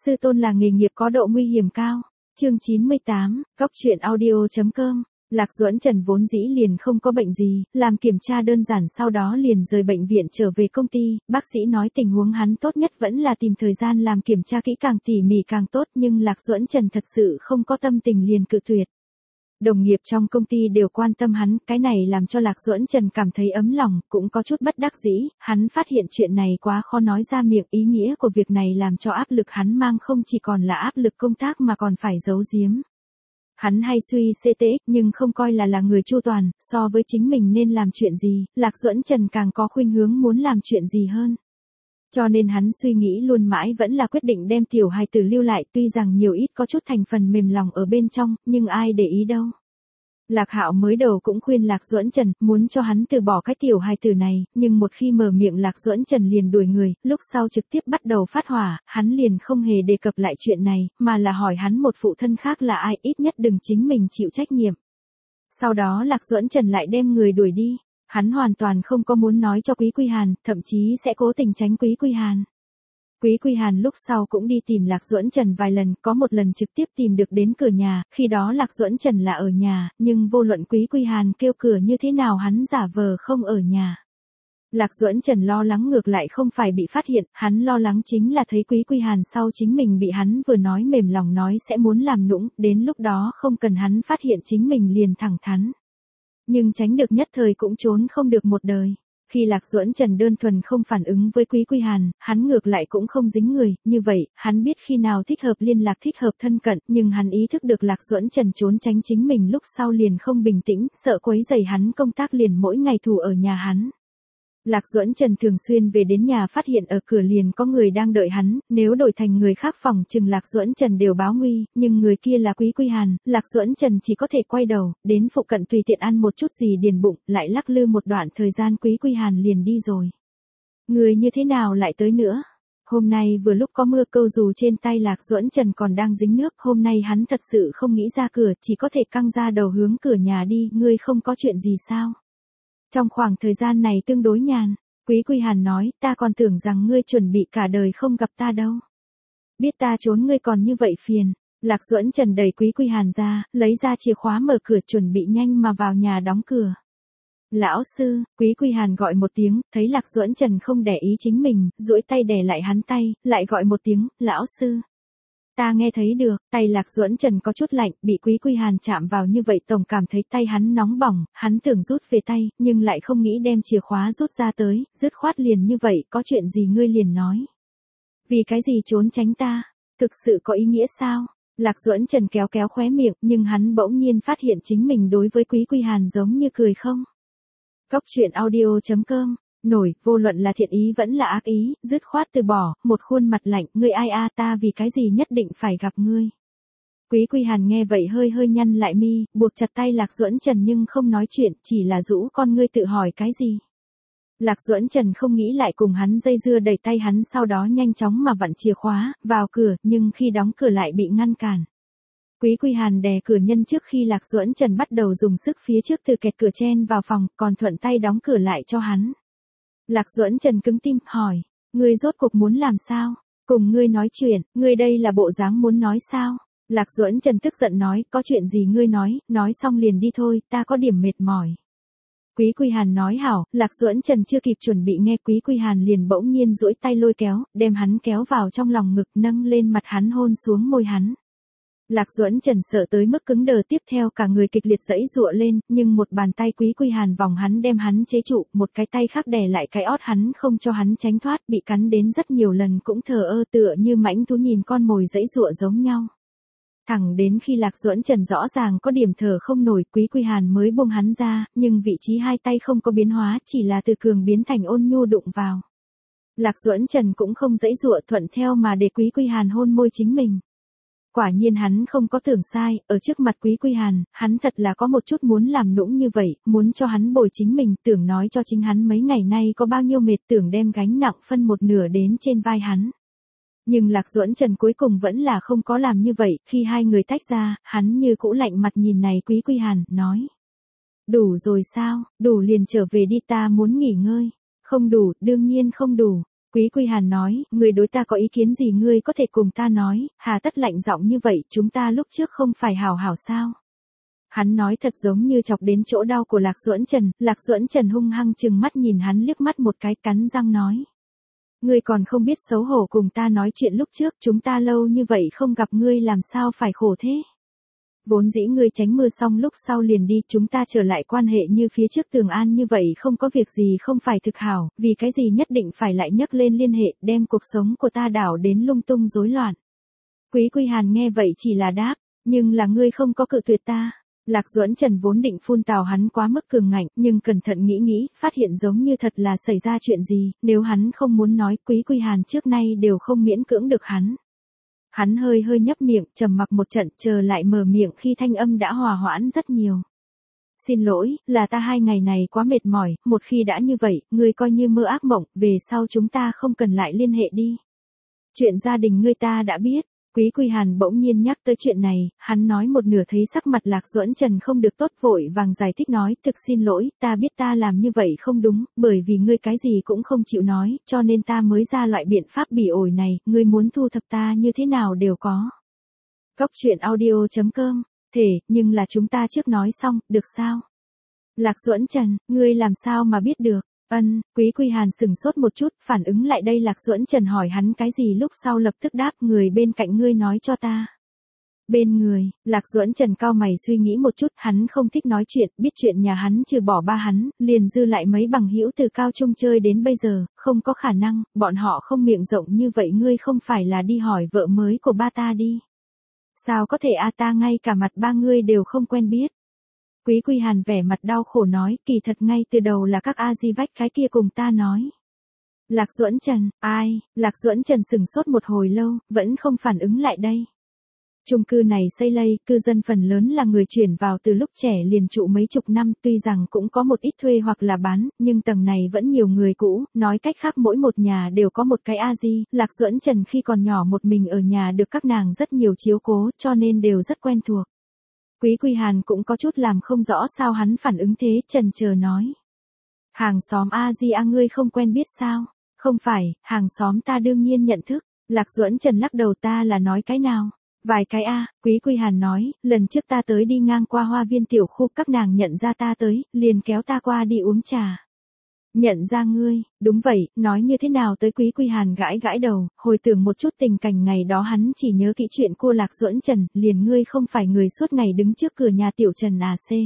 Sư tôn là nghề nghiệp có độ nguy hiểm cao. Chương 98, Góc truyện audio.com. Lạc Duẫn Trần vốn dĩ liền không có bệnh gì, làm kiểm tra đơn giản sau đó liền rời bệnh viện trở về công ty, bác sĩ nói tình huống hắn tốt nhất vẫn là tìm thời gian làm kiểm tra kỹ càng tỉ mỉ càng tốt, nhưng Lạc Duẫn Trần thật sự không có tâm tình liền cự tuyệt. Đồng nghiệp trong công ty đều quan tâm hắn, cái này làm cho Lạc Duẫn Trần cảm thấy ấm lòng, cũng có chút bất đắc dĩ, hắn phát hiện chuyện này quá khó nói ra miệng, ý nghĩa của việc này làm cho áp lực hắn mang không chỉ còn là áp lực công tác mà còn phải giấu giếm. Hắn hay suy CTX nhưng không coi là người chu toàn, so với chính mình nên làm chuyện gì, Lạc Duẫn Trần càng có khuynh hướng muốn làm chuyện gì hơn. Cho nên hắn suy nghĩ luôn mãi vẫn là quyết định đem tiểu hài tử lưu lại, tuy rằng nhiều ít có chút thành phần mềm lòng ở bên trong, nhưng ai để ý đâu. Lạc Hạo mới đầu cũng khuyên Lạc Duẫn Trần, muốn cho hắn từ bỏ cái tiểu hài tử này, nhưng một khi mở miệng Lạc Duẫn Trần liền đuổi người, lúc sau trực tiếp bắt đầu phát hỏa, hắn liền không hề đề cập lại chuyện này, mà là hỏi hắn một phụ thân khác là ai, ít nhất đừng chính mình chịu trách nhiệm. Sau đó Lạc Duẫn Trần lại đem người đuổi đi. Hắn hoàn toàn không có muốn nói cho Quý Quy Hàn, thậm chí sẽ cố tình tránh Quý Quy Hàn. Quý Quy Hàn lúc sau cũng đi tìm Lạc Duẫn Trần vài lần, có một lần trực tiếp tìm được đến cửa nhà, khi đó Lạc Duẫn Trần là ở nhà, nhưng vô luận Quý Quy Hàn kêu cửa như thế nào hắn giả vờ không ở nhà. Lạc Duẫn Trần lo lắng ngược lại không phải bị phát hiện, hắn lo lắng chính là thấy Quý Quy Hàn sau chính mình bị hắn vừa nói mềm lòng nói sẽ muốn làm nũng, đến lúc đó không cần hắn phát hiện chính mình liền thẳng thắn. Nhưng tránh được nhất thời cũng trốn không được một đời. Khi Lạc Duẫn Trần đơn thuần không phản ứng với Quý Quy Hàn, hắn ngược lại cũng không dính người, như vậy, hắn biết khi nào thích hợp liên lạc thích hợp thân cận, nhưng hắn ý thức được Lạc Duẫn Trần trốn tránh chính mình lúc sau liền không bình tĩnh, sợ quấy rầy hắn công tác liền mỗi ngày thủ ở nhà hắn. Lạc Duẫn Trần thường xuyên về đến nhà phát hiện ở cửa liền có người đang đợi hắn, nếu đổi thành người khác phòng chừng Lạc Duẫn Trần đều báo nguy, nhưng người kia là Quý Quy Hàn, Lạc Duẫn Trần chỉ có thể quay đầu, đến phụ cận tùy tiện ăn một chút gì điền bụng, lại lắc lư một đoạn thời gian Quý Quy Hàn liền đi rồi. Người như thế nào lại tới nữa? Hôm nay vừa lúc có mưa câu dù trên tay Lạc Duẫn Trần còn đang dính nước, hôm nay hắn thật sự không nghĩ ra cửa, chỉ có thể căng ra đầu hướng cửa nhà đi, ngươi không có chuyện gì sao? Trong khoảng thời gian này tương đối nhàn, Quý Quy Hàn nói, ta còn tưởng rằng ngươi chuẩn bị cả đời không gặp ta đâu. Biết ta trốn ngươi còn như vậy phiền. Lạc Duẫn Trần đẩy Quý Quy Hàn ra, lấy ra chìa khóa mở cửa chuẩn bị nhanh mà vào nhà đóng cửa. Lão sư, Quý Quy Hàn gọi một tiếng, thấy Lạc Duẫn Trần không để ý chính mình, duỗi tay đè lại hắn tay, lại gọi một tiếng, lão sư. Ta nghe thấy được, tay Lạc Duẫn Trần có chút lạnh, bị Quý Quy Hàn chạm vào như vậy tổng cảm thấy tay hắn nóng bỏng, hắn tưởng rút về tay, nhưng lại không nghĩ đem chìa khóa rút ra tới, dứt khoát liền như vậy, có chuyện gì ngươi liền nói. Vì cái gì trốn tránh ta, thực sự có ý nghĩa sao? Lạc Duẫn Trần kéo kéo khóe miệng, nhưng hắn bỗng nhiên phát hiện chính mình đối với Quý Quy Hàn giống như cười không. Góc truyện audio.com. Nổi, vô luận là thiện ý vẫn là ác ý, dứt khoát từ bỏ, một khuôn mặt lạnh, ngươi ai a ta vì cái gì nhất định phải gặp ngươi. Quý Quy Hàn nghe vậy hơi hơi nhăn lại mi, buộc chặt tay Lạc Duẫn Trần nhưng không nói chuyện, chỉ là rũ con ngươi tự hỏi cái gì. Lạc Duẫn Trần không nghĩ lại cùng hắn dây dưa đẩy tay hắn sau đó nhanh chóng mà vặn chìa khóa, vào cửa, nhưng khi đóng cửa lại bị ngăn cản. Quý Quy Hàn đè cửa nhân trước khi Lạc Duẫn Trần bắt đầu dùng sức phía trước từ kẹt cửa chen vào phòng, còn thuận tay đóng cửa lại cho hắn. Lạc Duẫn Trần cứng tim, hỏi, ngươi rốt cuộc muốn làm sao? Cùng ngươi nói chuyện, ngươi đây là bộ dáng muốn nói sao? Lạc Duẫn Trần tức giận nói, có chuyện gì ngươi nói xong liền đi thôi, ta có điểm mệt mỏi. Quý Quy Hàn nói hảo, Lạc Duẫn Trần chưa kịp chuẩn bị nghe Quý Quy Hàn liền bỗng nhiên duỗi tay lôi kéo, đem hắn kéo vào trong lòng ngực nâng lên mặt hắn hôn xuống môi hắn. Lạc Duẫn Trần sợ tới mức cứng đờ tiếp theo cả người kịch liệt giãy giụa lên, nhưng một bàn tay Quý Quy Hàn vòng hắn đem hắn chế trụ, một cái tay khác đè lại cái ót hắn không cho hắn tránh thoát, bị cắn đến rất nhiều lần cũng thờ ơ tựa như mãnh thú nhìn con mồi giãy giụa giống nhau. Thẳng đến khi Lạc Duẫn Trần rõ ràng có điểm thở không nổi, Quý Quy Hàn mới buông hắn ra, nhưng vị trí hai tay không có biến hóa, chỉ là từ cường biến thành ôn nhu đụng vào. Lạc Duẫn Trần cũng không giãy giụa thuận theo mà để Quý Quy Hàn hôn môi chính mình. Quả nhiên hắn không có tưởng sai, ở trước mặt Quý Quy Hàn, hắn thật là có một chút muốn làm nũng như vậy, muốn cho hắn bồi chính mình, tưởng nói cho chính hắn mấy ngày nay có bao nhiêu mệt, tưởng đem gánh nặng phân một nửa đến trên vai hắn. Nhưng Lạc Duẫn Trần cuối cùng vẫn là không có làm như vậy, khi hai người tách ra, hắn như cũ lạnh mặt nhìn này Quý Quy Hàn, nói. Đủ rồi sao, đủ liền trở về đi ta muốn nghỉ ngơi. Không đủ, đương nhiên không đủ. Quý Quy Hàn nói, người đối ta có ý kiến gì ngươi có thể cùng ta nói, hà tất lạnh giọng như vậy, chúng ta lúc trước không phải hảo hảo sao? Hắn nói thật giống như chọc đến chỗ đau của Lạc Duẫn Trần hung hăng chừng mắt nhìn hắn liếc mắt một cái, cắn răng nói. Ngươi còn không biết xấu hổ cùng ta nói chuyện lúc trước, chúng ta lâu như vậy không gặp ngươi làm sao phải khổ thế? Vốn dĩ ngươi tránh mưa xong lúc sau liền đi, chúng ta trở lại quan hệ như phía trước Tường An như vậy không có việc gì không phải thực hảo, vì cái gì nhất định phải lại nhấc lên liên hệ, đem cuộc sống của ta đảo đến lung tung rối loạn. Quý Quy Hàn nghe vậy chỉ là đáp, nhưng là ngươi không có cự tuyệt ta. Lạc Duẫn Trần vốn định phun tào hắn quá mức cường ngạnh, nhưng cẩn thận nghĩ, phát hiện giống như thật là xảy ra chuyện gì, nếu hắn không muốn nói, Quý Quy Hàn trước nay đều không miễn cưỡng được hắn. Hắn hơi nhấp miệng, trầm mặc một trận, chờ lại mở miệng khi thanh âm đã hòa hoãn rất nhiều. Xin lỗi, là ta 2 ngày này quá mệt mỏi, một khi đã như vậy, ngươi coi như mơ ác mộng, về sau chúng ta không cần lại liên hệ đi. Chuyện gia đình ngươi ta đã biết. Quý Quy Hàn bỗng nhiên nhắc tới chuyện này, hắn nói một nửa thấy sắc mặt Lạc Duẫn Trần không được tốt, vội vàng giải thích nói, thực xin lỗi, ta biết ta làm như vậy không đúng, bởi vì ngươi cái gì cũng không chịu nói, cho nên ta mới ra loại biện pháp bỉ ổi này, ngươi muốn thu thập ta như thế nào đều có. Cóc truyện audio.com, nhưng là chúng ta trước nói xong, được sao? Lạc Duẫn Trần, ngươi làm sao mà biết được? Quý Quy Hàn sửng sốt một chút, phản ứng lại đây Lạc Duẫn Trần hỏi hắn cái gì lúc sau lập tức đáp, người bên cạnh ngươi nói cho ta. Bên người, Lạc Duẫn Trần cau mày suy nghĩ một chút, hắn không thích nói chuyện, biết chuyện nhà hắn trừ bỏ ba hắn, liền dư lại mấy bằng hữu từ cao trung chơi đến bây giờ, không có khả năng, bọn họ không miệng rộng như vậy, ngươi không phải là đi hỏi vợ mới của ba ta đi. Sao có thể ta ngay cả mặt ba ngươi đều không quen biết. Quý Quy Hàn vẻ mặt đau khổ nói, kỳ thật ngay từ đầu là các A-di vách cái kia cùng ta nói. Lạc Duẫn Trần, ai? Lạc Duẫn Trần sửng sốt một hồi lâu, vẫn không phản ứng lại đây. Chung cư này xây lây, cư dân phần lớn là người chuyển vào từ lúc trẻ liền trụ mấy chục năm, tuy rằng cũng có một ít thuê hoặc là bán, nhưng tầng này vẫn nhiều người cũ, nói cách khác mỗi một nhà đều có một cái A-di, Lạc Duẫn Trần khi còn nhỏ một mình ở nhà được các nàng rất nhiều chiếu cố, cho nên đều rất quen thuộc. Quý Quy Hàn cũng có chút làm không rõ sao hắn phản ứng thế, chần chờ nói. Hàng xóm A-di ngươi không quen biết sao? Không phải, hàng xóm ta đương nhiên nhận thức. Lạc Duẫn Trần lắc đầu, ta là nói cái nào? Vài cái Quý Quy Hàn nói, lần trước ta tới đi ngang qua hoa viên tiểu khu, các nàng nhận ra ta tới, liền kéo ta qua đi uống trà. Nhận ra ngươi, đúng vậy, nói như thế nào tới? Quý Quy Hàn gãi đầu, hồi tưởng một chút tình cảnh ngày đó, hắn chỉ nhớ kỹ chuyện cô Lạc Duẫn Trần, liền ngươi không phải người suốt ngày đứng trước cửa nhà tiểu Trần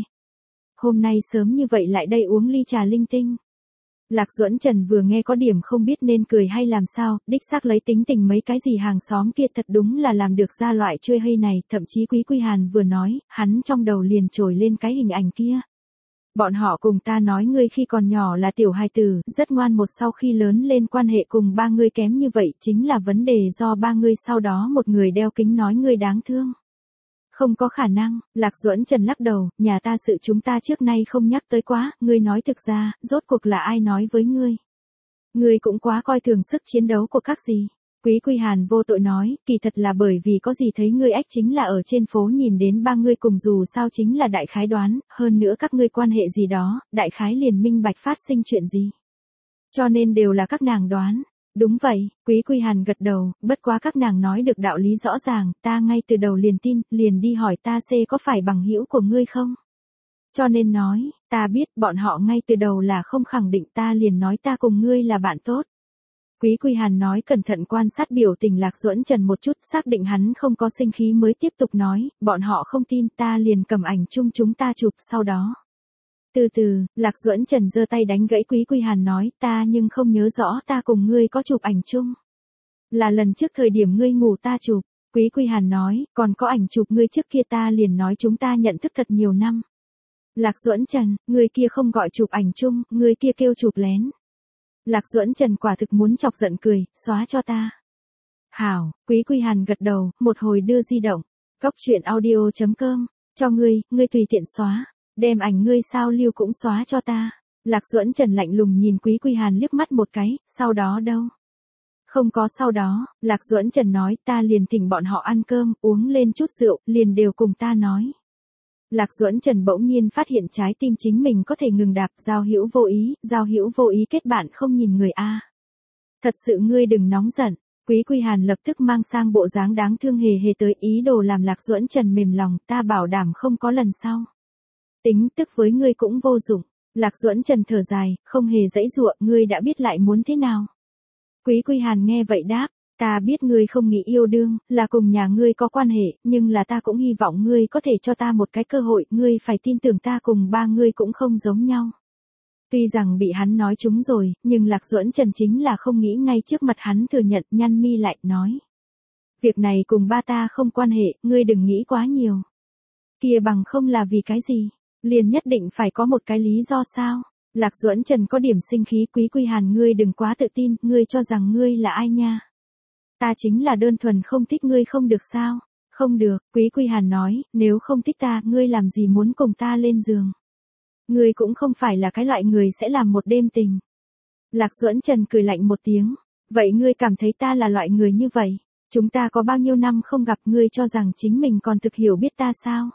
hôm nay sớm như vậy lại đây uống ly trà linh tinh. Lạc Duẫn Trần vừa nghe có điểm không biết nên cười hay làm sao, đích xác lấy tính tình mấy cái gì hàng xóm kia thật đúng là làm được ra loại chơi hay này, thậm chí Quý Quy Hàn vừa nói, hắn trong đầu liền trồi lên cái hình ảnh kia. Bọn họ cùng ta nói ngươi khi còn nhỏ là tiểu hài tử, rất ngoan, một sau khi lớn lên quan hệ cùng ba ngươi kém như vậy, chính là vấn đề do ba ngươi sau đó một người đeo kính nói ngươi đáng thương. Không có khả năng, Lạc Duẫn Trần lắc đầu, nhà ta sự chúng ta trước nay không nhắc tới quá, ngươi nói thực ra, rốt cuộc là ai nói với ngươi? Ngươi cũng quá coi thường sức chiến đấu của các gì. Quý Quy Hàn vô tội nói, kỳ thật là bởi vì có gì thấy ngươi ách chính là ở trên phố nhìn đến ba ngươi cùng, dù sao chính là đại khái đoán, hơn nữa các ngươi quan hệ gì đó, đại khái liền minh bạch phát sinh chuyện gì. Cho nên đều là các nàng đoán. Đúng vậy, Quý Quy Hàn gật đầu, bất quá các nàng nói được đạo lý rõ ràng, ta ngay từ đầu liền tin, liền đi hỏi ta có phải bằng hữu của ngươi không? Cho nên nói, ta biết bọn họ ngay từ đầu là không khẳng định, ta liền nói ta cùng ngươi là bạn tốt. Quý Quy Hàn nói, cẩn thận quan sát biểu tình Lạc Duẫn Trần một chút, xác định hắn không có sinh khí mới tiếp tục nói, bọn họ không tin, ta liền cầm ảnh chung chúng ta chụp, sau đó. Từ từ, Lạc Duẫn Trần giơ tay đánh gãy Quý Quy Hàn nói, ta nhưng không nhớ rõ ta cùng ngươi có chụp ảnh chung. Là lần trước thời điểm ngươi ngủ ta chụp. Quý Quy Hàn nói, còn có ảnh chụp ngươi trước kia, ta liền nói chúng ta nhận thức thật nhiều năm. Lạc Duẫn Trần, người kia không gọi chụp ảnh chung, người kia kêu chụp lén. Lạc Duẫn Trần quả thực muốn chọc giận cười, xóa cho ta. Hảo, Quý Quy Hàn gật đầu, một hồi đưa di động. Cóc truyện audio.com, cho ngươi tùy tiện xóa. Đem ảnh ngươi sao lưu cũng xóa cho ta. Lạc Duẫn Trần lạnh lùng nhìn Quý Quy Hàn liếc mắt một cái, sau đó đâu? Không có sau đó, Lạc Duẫn Trần nói, ta liền thỉnh bọn họ ăn cơm, uống lên chút rượu, liền đều cùng ta nói. Lạc Duẫn Trần bỗng nhiên phát hiện trái tim chính mình có thể ngừng đạp, giao hữu vô ý kết bạn không nhìn người Thật sự ngươi đừng nóng giận. Quý Quy Hàn lập tức mang sang bộ dáng đáng thương hề hề tới ý đồ làm Lạc Duẫn Trần mềm lòng, ta bảo đảm không có lần sau. Tính tức với ngươi cũng vô dụng. Lạc Duẫn Trần thở dài, không hề giãy giụa, ngươi đã biết lại muốn thế nào. Quý Quy Hàn nghe vậy đáp, ta biết ngươi không nghĩ yêu đương, là cùng nhà ngươi có quan hệ, nhưng là ta cũng hy vọng ngươi có thể cho ta một cái cơ hội, ngươi phải tin tưởng ta cùng ba ngươi cũng không giống nhau. Tuy rằng bị hắn nói trúng rồi, nhưng Lạc Duẫn Trần chính là không nghĩ ngay trước mặt hắn thừa nhận, nhăn mi lại, nói. Việc này cùng ba ta không quan hệ, ngươi đừng nghĩ quá nhiều. Kia bằng không là vì cái gì? Liền nhất định phải có một cái lý do sao? Lạc Duẫn Trần có điểm sinh khí. Quý Quy Hàn, ngươi đừng quá tự tin, ngươi cho rằng ngươi là ai nha? Ta chính là đơn thuần không thích ngươi không được sao? Không được, Quý Quy Hàn nói, nếu không thích ta, ngươi làm gì muốn cùng ta lên giường? Ngươi cũng không phải là cái loại người sẽ làm một đêm tình. Lạc Duẫn Trần cười lạnh một tiếng, vậy ngươi cảm thấy ta là loại người như vậy? Chúng ta có bao nhiêu năm không gặp, ngươi cho rằng chính mình còn thực hiểu biết ta sao?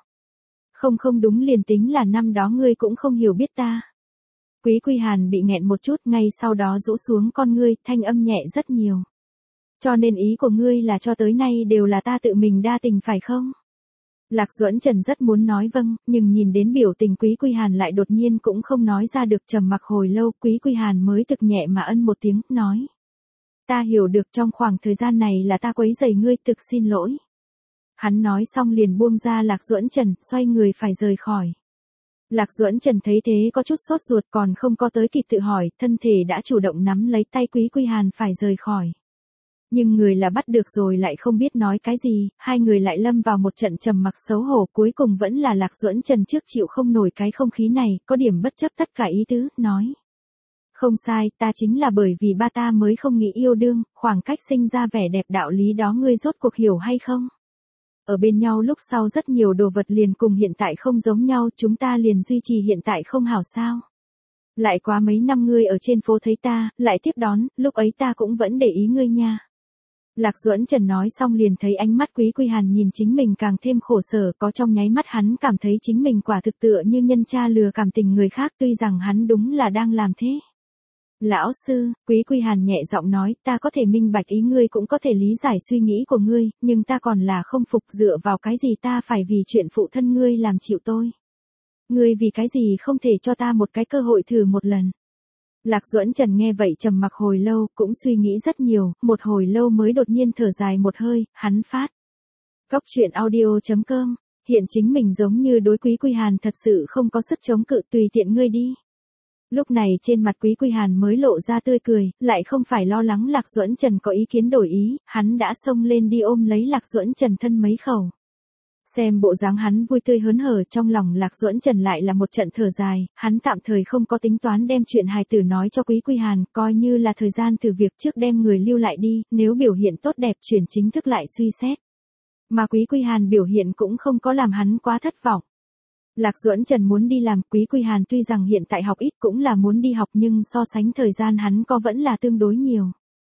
Không đúng, liền tính là năm đó ngươi cũng không hiểu biết ta. Quý Quy Hàn bị nghẹn một chút, ngay sau đó rũ xuống con ngươi, thanh âm nhẹ rất nhiều. Cho nên ý của ngươi là cho tới nay đều là ta tự mình đa tình phải không? Lạc Duẫn Trần rất muốn nói vâng, nhưng nhìn đến biểu tình Quý Quy Hàn lại đột nhiên cũng không nói ra được, trầm mặc hồi lâu, Quý Quy Hàn mới thực nhẹ mà ân một tiếng, nói. Ta hiểu được, trong khoảng thời gian này là ta quấy rầy ngươi, thực xin lỗi. Hắn nói xong liền buông ra Lạc Duẫn Trần, xoay người phải rời khỏi. Lạc Duẫn Trần thấy thế có chút sốt ruột, còn không có tới kịp tự hỏi, thân thể đã chủ động nắm lấy tay Quý Quy Hàn phải rời khỏi. Nhưng người là bắt được rồi lại không biết nói cái gì, hai người lại lâm vào một trận trầm mặc xấu hổ, cuối cùng vẫn là Lạc Duẫn Trần trước chịu không nổi cái không khí này, có điểm bất chấp tất cả ý tứ, nói. Không sai, ta chính là bởi vì ba ta mới không nghĩ yêu đương, khoảng cách sinh ra vẻ đẹp đạo lý đó ngươi rốt cuộc hiểu hay không? Ở bên nhau lúc sau rất nhiều đồ vật liền cùng hiện tại không giống nhau, chúng ta liền duy trì hiện tại không hảo sao? Lại quá mấy năm ngươi ở trên phố thấy ta, lại tiếp đón, lúc ấy ta cũng vẫn để ý ngươi nha. Lạc Duẫn Trần nói xong liền thấy ánh mắt Quý Quy Hàn nhìn chính mình càng thêm khổ sở, có trong nháy mắt hắn cảm thấy chính mình quả thực tựa như nhân cha lừa cảm tình người khác, tuy rằng hắn đúng là đang làm thế. Lão sư, Quý Quy Hàn nhẹ giọng nói, ta có thể minh bạch ý ngươi, cũng có thể lý giải suy nghĩ của ngươi, nhưng ta còn là không phục, dựa vào cái gì ta phải vì chuyện phụ thân ngươi làm chịu tôi. Ngươi vì cái gì không thể cho ta một cái cơ hội thử một lần. Lạc Duẫn Trần nghe vậy trầm mặc hồi lâu, cũng suy nghĩ rất nhiều, một hồi lâu mới đột nhiên thở dài một hơi, hắn phát. Góc truyện audio.com, hiện chính mình giống như đối Quý Quy Hàn thật sự không có sức chống cự, tùy tiện ngươi đi. Lúc này trên mặt Quý Quy Hàn mới lộ ra tươi cười, lại không phải lo lắng Lạc Duẫn Trần có ý kiến đổi ý, hắn đã xông lên đi ôm lấy Lạc Duẫn Trần thân mấy khẩu. Xem bộ dáng hắn vui tươi hớn hở, trong lòng Lạc Duẫn Trần lại là một trận thở dài, hắn tạm thời không có tính toán đem chuyện hài tử nói cho Quý Quy Hàn, coi như là thời gian thử việc trước đem người lưu lại đi, nếu biểu hiện tốt đẹp chuyển chính thức lại suy xét. Mà Quý Quy Hàn biểu hiện cũng không có làm hắn quá thất vọng. Lạc Duẫn Trần muốn đi làm, Quý Quy Hàn tuy rằng hiện tại học ít cũng là muốn đi học, nhưng so sánh thời gian hắn có vẫn là tương đối nhiều.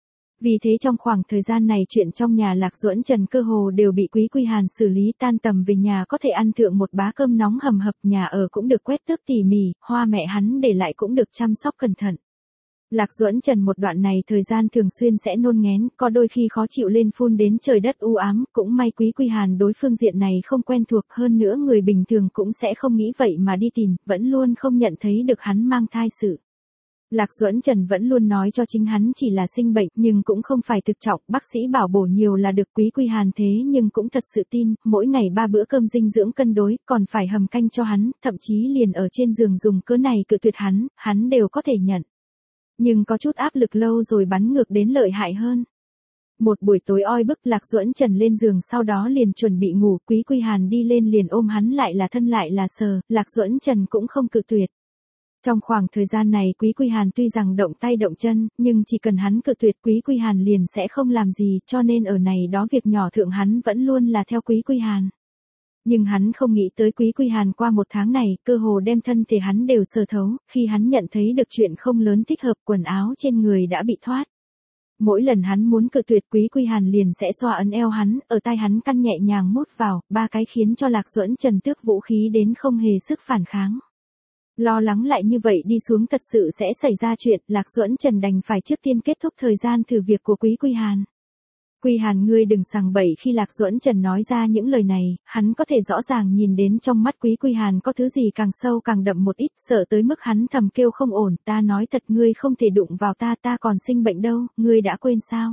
Vì thế trong khoảng thời gian này chuyện trong nhà Lạc Duẫn Trần cơ hồ đều bị Quý Quy Hàn xử lý, tan tầm về nhà có thể ăn thượng một bá cơm nóng hầm hập, nhà ở cũng được quét tước tỉ mỉ, hoa mẹ hắn để lại cũng được chăm sóc cẩn thận. Lạc Duẫn Trần một đoạn này thời gian thường xuyên sẽ nôn nghén, có đôi khi khó chịu lên phun đến trời đất u ám, cũng may Quý Quy Hàn đối phương diện này không quen thuộc, hơn nữa người bình thường cũng sẽ không nghĩ vậy mà đi tìm, vẫn luôn không nhận thấy được hắn mang thai sự. Lạc Duẫn Trần vẫn luôn nói cho chính hắn chỉ là sinh bệnh, nhưng cũng không phải thực trọng, bác sĩ bảo bổ nhiều là được. Quý Quy Hàn thế nhưng cũng thật sự tin, mỗi ngày 3 bữa cơm dinh dưỡng cân đối, còn phải hầm canh cho hắn, thậm chí liền ở trên giường dùng cớ này cự tuyệt hắn đều có thể nhận. Nhưng có chút áp lực lâu rồi bắn ngược đến lợi hại hơn. Một buổi tối oi bức, Lạc Duẫn Trần lên giường sau đó liền chuẩn bị ngủ, Quý Quy Hàn đi lên liền ôm hắn lại là thân lại là sờ, Lạc Duẫn Trần cũng không cự tuyệt. Trong khoảng thời gian này Quý Quy Hàn tuy rằng động tay động chân, nhưng chỉ cần hắn cự tuyệt Quý Quy Hàn liền sẽ không làm gì, cho nên ở này đó việc nhỏ thượng hắn vẫn luôn là theo Quý Quy Hàn. Nhưng hắn không nghĩ tới Quý Quy Hàn qua một tháng này, cơ hồ đem thân thể hắn đều sờ thấu, khi hắn nhận thấy được chuyện không lớn thích hợp, quần áo trên người đã bị thoát. Mỗi lần hắn muốn cự tuyệt Quý Quy Hàn liền sẽ xoa ấn eo hắn, ở tai hắn căn nhẹ nhàng mút vào, 3 cái khiến cho Lạc Duẫn Trần tước vũ khí đến không hề sức phản kháng. Lo lắng lại như vậy đi xuống thật sự sẽ xảy ra chuyện, Lạc Duẫn Trần đành phải trước tiên kết thúc thời gian thử việc của Quý Quy Hàn. Quy Hàn ngươi đừng sằng bậy, khi Lạc Duẫn Trần nói ra những lời này, hắn có thể rõ ràng nhìn đến trong mắt Quý Quy Hàn có thứ gì càng sâu càng đậm một ít, sợ tới mức hắn thầm kêu không ổn, ta nói thật ngươi không thể đụng vào ta, ta còn sinh bệnh đâu, ngươi đã quên sao?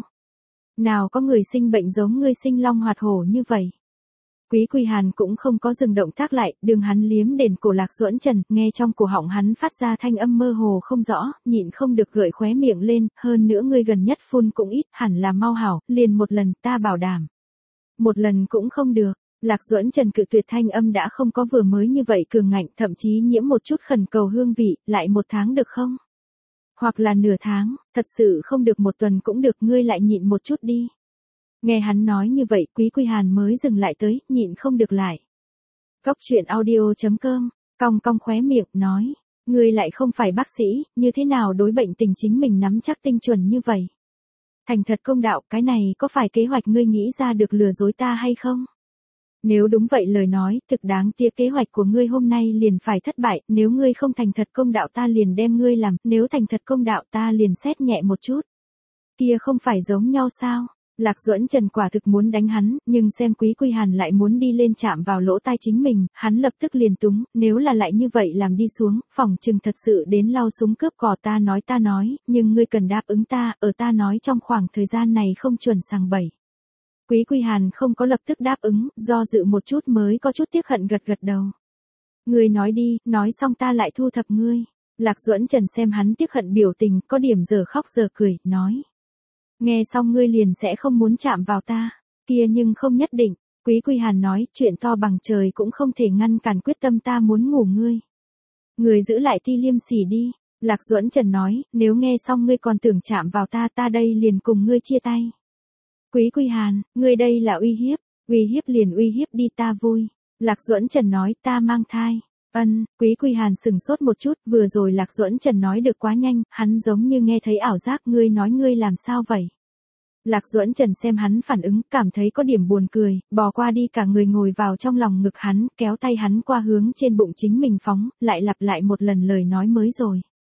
Nào có người sinh bệnh giống ngươi sinh long hoạt hổ như vậy. Quý Quy Hàn cũng không có dừng động tác lại, đường hắn liếm đền cổ Lạc Duẫn Trần, nghe trong cổ họng hắn phát ra thanh âm mơ hồ không rõ, nhịn không được gợi khóe miệng lên, hơn nữa ngươi gần nhất phun cũng ít, hẳn là mau hảo, liền một lần, ta bảo đảm. Một lần cũng không được, Lạc Duẫn Trần cự tuyệt, thanh âm đã không có vừa mới như vậy cường ngạnh, thậm chí nhiễm một chút khẩn cầu hương vị, lại 1 tháng được không? Hoặc là nửa tháng, thật sự không được 1 tuần cũng được, ngươi lại nhịn một chút đi. Nghe hắn nói như vậy, Quý Quy Hàn mới dừng lại tới, nhịn không được lại. Cóc truyện audio.com, cong cong khóe miệng, nói, ngươi lại không phải bác sĩ, như thế nào đối bệnh tình chính mình nắm chắc tinh chuẩn như vậy? Thành thật công đạo, cái này có phải kế hoạch ngươi nghĩ ra được lừa dối ta hay không? Nếu đúng vậy lời nói, thực đáng tiếc kế hoạch của ngươi hôm nay liền phải thất bại, nếu ngươi không thành thật công đạo ta liền đem ngươi làm, nếu thành thật công đạo ta liền xét nhẹ một chút. Kia không phải giống nhau sao? Lạc Duẫn Trần quả thực muốn đánh hắn, nhưng xem Quý Quy Hàn lại muốn đi lên chạm vào lỗ tai chính mình, hắn lập tức liền túng, nếu là lại như vậy làm đi xuống, phỏng chừng thật sự đến lau súng cướp cò, ta nói, nhưng ngươi cần đáp ứng ta, ở ta nói trong khoảng thời gian này không chuẩn sằng bậy. Quý Quy Hàn không có lập tức đáp ứng, do dự một chút mới có chút tiếc hận gật đầu. Ngươi nói đi, nói xong ta lại thu thập ngươi. Lạc Duẫn Trần xem hắn tiếc hận biểu tình, có điểm giờ khóc giờ cười, nói. Nghe xong ngươi liền sẽ không muốn chạm vào ta, kia nhưng không nhất định. Quý Quy Hàn nói, chuyện to bằng trời cũng không thể ngăn cản quyết tâm ta muốn ngủ ngươi. Ngươi giữ lại Ti Liêm Sỉ đi. Lạc Duẫn Trần nói, nếu nghe xong ngươi còn tưởng chạm vào ta, ta đây liền cùng ngươi chia tay. Quý Quy Hàn, ngươi đây là uy hiếp liền uy hiếp đi, ta vui. Lạc Duẫn Trần nói, ta mang thai. Quý Quy Hàn sừng sốt một chút, vừa rồi Lạc Duẫn Trần nói được quá nhanh, hắn giống như nghe thấy ảo giác, ngươi nói ngươi làm sao vậy? Lạc Duẫn Trần xem hắn phản ứng, cảm thấy có điểm buồn cười, bò qua đi cả người ngồi vào trong lòng ngực hắn, kéo tay hắn qua hướng trên bụng chính mình phóng, lại lặp lại một lần lời nói mới rồi.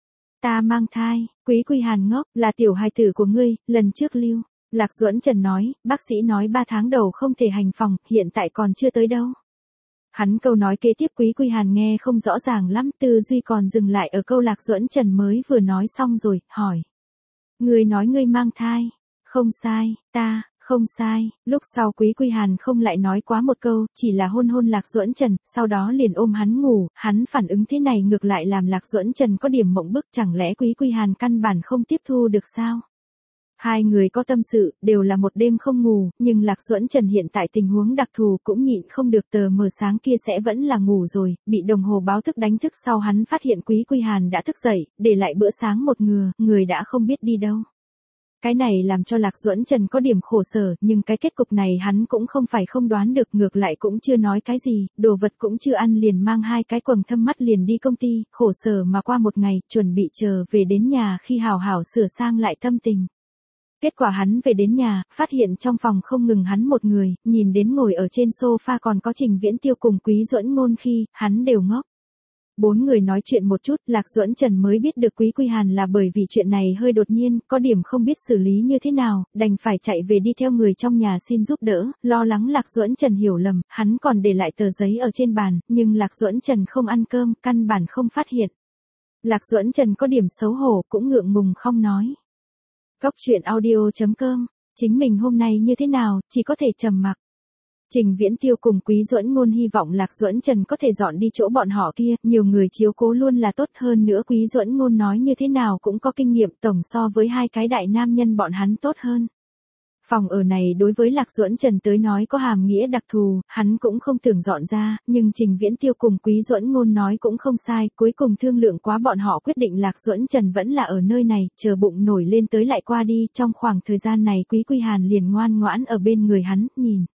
Ta mang thai, Quý Quy Hàn ngốc, là tiểu hài tử của ngươi, lần trước lưu. Lạc Duẫn Trần nói, bác sĩ nói 3 tháng đầu không thể hành phòng, hiện tại còn chưa tới đâu. Hắn câu nói kế tiếp Quý Quy Hàn nghe không rõ ràng lắm, tư duy còn dừng lại ở câu Lạc Duẫn Trần mới vừa nói xong rồi, hỏi. Ngươi nói ngươi mang thai. Không sai, ta, không sai. Lúc sau Quý Quy Hàn không lại nói quá một câu, chỉ là hôn Lạc Duẫn Trần, sau đó liền ôm hắn ngủ, hắn phản ứng thế này ngược lại làm Lạc Duẫn Trần có điểm mộng bức, chẳng lẽ Quý Quy Hàn căn bản không tiếp thu được sao? Hai người có tâm sự, đều là một đêm không ngủ, nhưng Lạc Duẫn Trần hiện tại tình huống đặc thù cũng nhịn không được, tờ mờ sáng kia sẽ vẫn là ngủ rồi, bị đồng hồ báo thức đánh thức sau hắn phát hiện Quý Quy Hàn đã thức dậy, để lại bữa sáng một người đã không biết đi đâu. Cái này làm cho Lạc Duẫn Trần có điểm khổ sở, nhưng cái kết cục này hắn cũng không phải không đoán được, ngược lại cũng chưa nói cái gì, đồ vật cũng chưa ăn liền mang 2 cái quầng thâm mắt liền đi công ty, khổ sở mà qua một ngày, chuẩn bị chờ về đến nhà khi hào hảo sửa sang lại tâm tình. Kết quả hắn về đến nhà, phát hiện trong phòng không ngừng hắn một người, nhìn đến ngồi ở trên sofa còn có Trình Viễn Tiêu cùng Quý Duẫn Ngôn khi, hắn đều ngốc. 4 người nói chuyện một chút, Lạc Duẫn Trần mới biết được Quý Quy Hàn là bởi vì chuyện này hơi đột nhiên, có điểm không biết xử lý như thế nào, đành phải chạy về đi theo người trong nhà xin giúp đỡ, lo lắng Lạc Duẫn Trần hiểu lầm, hắn còn để lại tờ giấy ở trên bàn, nhưng Lạc Duẫn Trần không ăn cơm, căn bản không phát hiện. Lạc Duẫn Trần có điểm xấu hổ, cũng ngượng ngùng không nói. Cóc truyện audio.com, chính mình hôm nay như thế nào, chỉ có thể trầm mặc. Trình Viễn Tiêu cùng Quý Duẫn Ngôn hy vọng Lạc Duẫn Trần có thể dọn đi chỗ bọn họ kia, nhiều người chiếu cố luôn là tốt hơn nữa. Quý Duẫn Ngôn nói như thế nào cũng có kinh nghiệm, tổng so với 2 cái đại nam nhân bọn hắn tốt hơn. Phòng ở này đối với Lạc Duẫn Trần tới nói có hàm nghĩa đặc thù, hắn cũng không tưởng dọn ra, nhưng Trình Viễn Tiêu cùng Quý Duẫn Ngôn nói cũng không sai, cuối cùng thương lượng quá bọn họ quyết định Lạc Duẫn Trần vẫn là ở nơi này, chờ bụng nổi lên tới lại qua đi, trong khoảng thời gian này Quý Quy Hàn liền ngoan ngoãn ở bên người hắn, nhìn.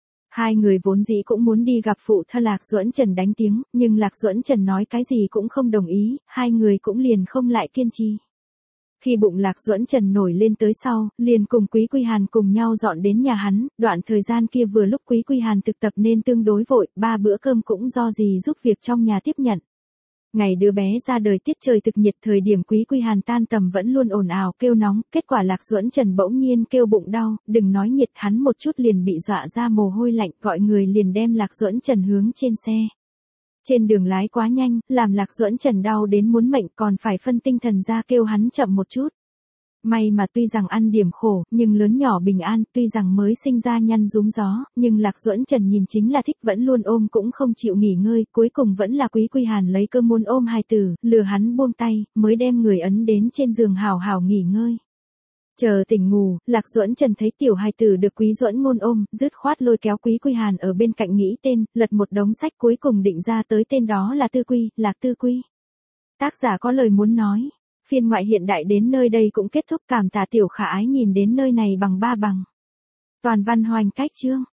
2 người vốn dĩ cũng muốn đi gặp phụ thân Lạc Duẫn Trần đánh tiếng, nhưng Lạc Duẫn Trần nói cái gì cũng không đồng ý, 2 người cũng liền không lại kiên trì. Khi bụng Lạc Duẫn Trần nổi lên tới sau, liền cùng Quý Quy Hàn cùng nhau dọn đến nhà hắn, đoạn thời gian kia vừa lúc Quý Quy Hàn thực tập nên tương đối vội, 3 bữa cơm cũng do dì giúp việc trong nhà tiếp nhận. Ngày đứa bé ra đời tiết trời thực nhiệt, thời điểm Quý Quy Hàn tan tầm vẫn luôn ồn ào kêu nóng, kết quả Lạc Duẫn Trần bỗng nhiên kêu bụng đau, đừng nói nhiệt, hắn một chút liền bị dọa ra mồ hôi lạnh, gọi người liền đem Lạc Duẫn Trần hướng trên xe. Trên đường lái quá nhanh, làm Lạc Duẫn Trần đau đến muốn mệnh, còn phải phân tinh thần ra kêu hắn chậm một chút. May mà tuy rằng ăn điểm khổ, nhưng lớn nhỏ bình an, tuy rằng mới sinh ra nhăn rúm gió, nhưng Lạc Duẫn Trần nhìn chính là thích, vẫn luôn ôm cũng không chịu nghỉ ngơi, cuối cùng vẫn là Quý Quy Hàn lấy cơ muốn ôm hài tử, lừa hắn buông tay, mới đem người ấn đến trên giường hào hào nghỉ ngơi. Chờ tỉnh ngủ, Lạc Duẫn Trần thấy tiểu hài tử được Quý Duẫn Ngôn ôm, dứt khoát lôi kéo Quý Quy Hàn ở bên cạnh nghĩ tên, lật một đống sách cuối cùng định ra tới tên đó là Tư Quy, Lạc Tư Quy. Tác giả có lời muốn nói. Phiên ngoại hiện đại đến nơi đây cũng kết thúc, cảm tạ tiểu khả ái nhìn đến nơi này bằng 3 bằng. Toàn văn hoành cách chương.